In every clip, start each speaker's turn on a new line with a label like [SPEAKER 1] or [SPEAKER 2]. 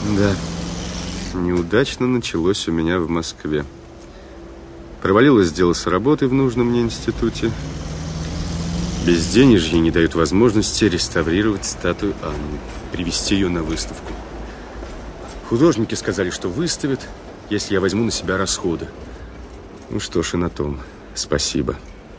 [SPEAKER 1] Да, неудачно началось у меня в Москве. Провалилось дело с работой в нужном мне институте. Безденежье не дают возможности реставрировать статую Анны, привезти ее на выставку. Художники сказали, что выставят, если я возьму на себя расходы. Ну что ж, и на том спасибо.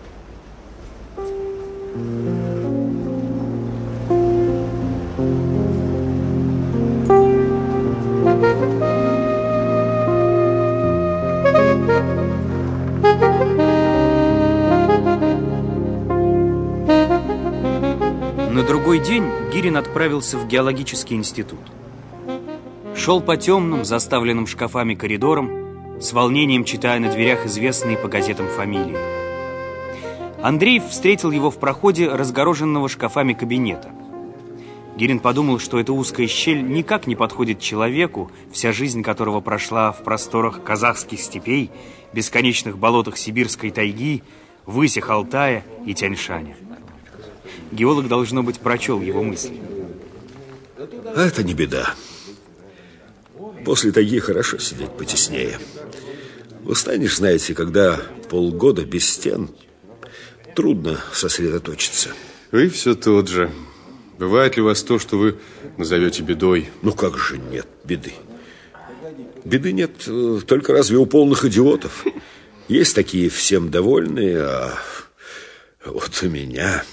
[SPEAKER 2] На другой день Гирин отправился в геологический институт. Шел по темным, заставленным шкафами коридорам, с волнением читая на дверях известные по газетам фамилии. Андреев встретил его в проходе разгороженного шкафами кабинета. Гирин подумал, что эта узкая щель никак не подходит человеку, вся жизнь которого прошла в просторах казахских степей, бесконечных болотах сибирской тайги, высях Алтая и Тянь-Шаня. Геолог, должно быть, прочел его мысли.
[SPEAKER 3] Это не беда. После тайги хорошо сидеть потеснее. Устанешь, знаете, когда полгода без стен, трудно сосредоточиться.
[SPEAKER 1] Вы все тот же. Бывает ли у вас то, что вы назовете бедой?
[SPEAKER 3] Ну как же нет беды? Беды нет только разве у полных идиотов. Есть такие всем довольные, а вот у меня...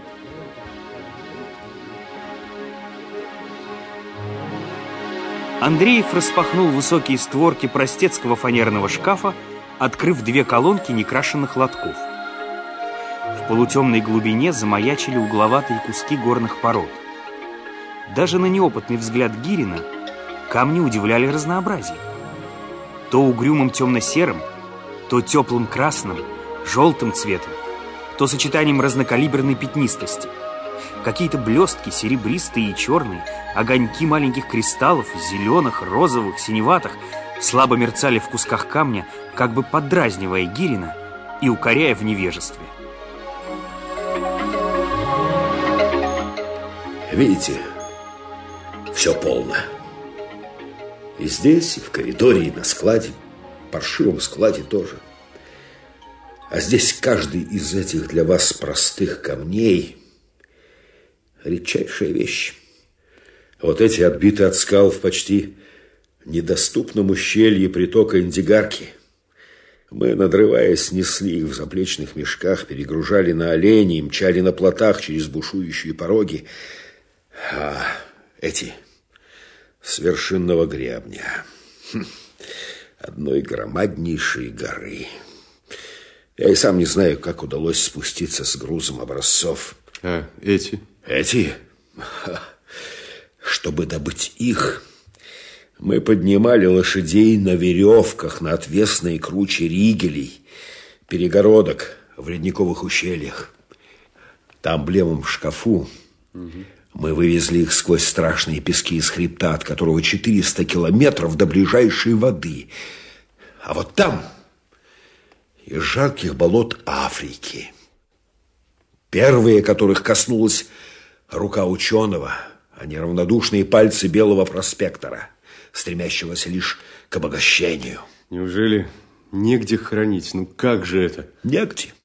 [SPEAKER 2] Андреев распахнул высокие створки простецкого фанерного шкафа, открыв две колонки некрашенных лотков. В полутемной глубине замаячили угловатые куски горных пород. Даже на неопытный взгляд Гирина камни удивляли разнообразием. То угрюмым темно-серым, то теплым красным, желтым цветом, то сочетанием разнокалиберной пятнистости. Какие-то блестки, серебристые и черные, огоньки маленьких кристаллов, зеленых, розовых, синеватых, слабо мерцали в кусках камня, как бы поддразнивая Гирина и укоряя в невежестве.
[SPEAKER 3] Видите, все полно. И здесь, и в коридоре, и на складе, паршивом складе тоже. А здесь каждый из этих для вас простых камней редчайшая вещь. Вот эти отбиты от скал в почти недоступном ущелье притока Индигарки. Мы, надрываясь, несли их в заплечных мешках, перегружали на оленей, мчали на плотах через бушующие пороги. А эти с вершинного гребня, одной громаднейшей горы. Я и сам не знаю, как удалось спуститься с грузом образцов.
[SPEAKER 1] А эти?
[SPEAKER 3] Эти? Чтобы добыть их, мы поднимали лошадей на веревках на отвесные кручи ригелей, перегородок в ледниковых ущельях. Там, в левом шкафу, мы вывезли их сквозь страшные пески из хребта, от которого 400 километров до ближайшей воды. А вот там, из жарких болот Африки, первые, которых коснулась рука ученого, а не равнодушные пальцы белого проспектора, стремящегося лишь к обогащению.
[SPEAKER 1] Неужели негде хранить? Ну как же это?
[SPEAKER 3] Негде.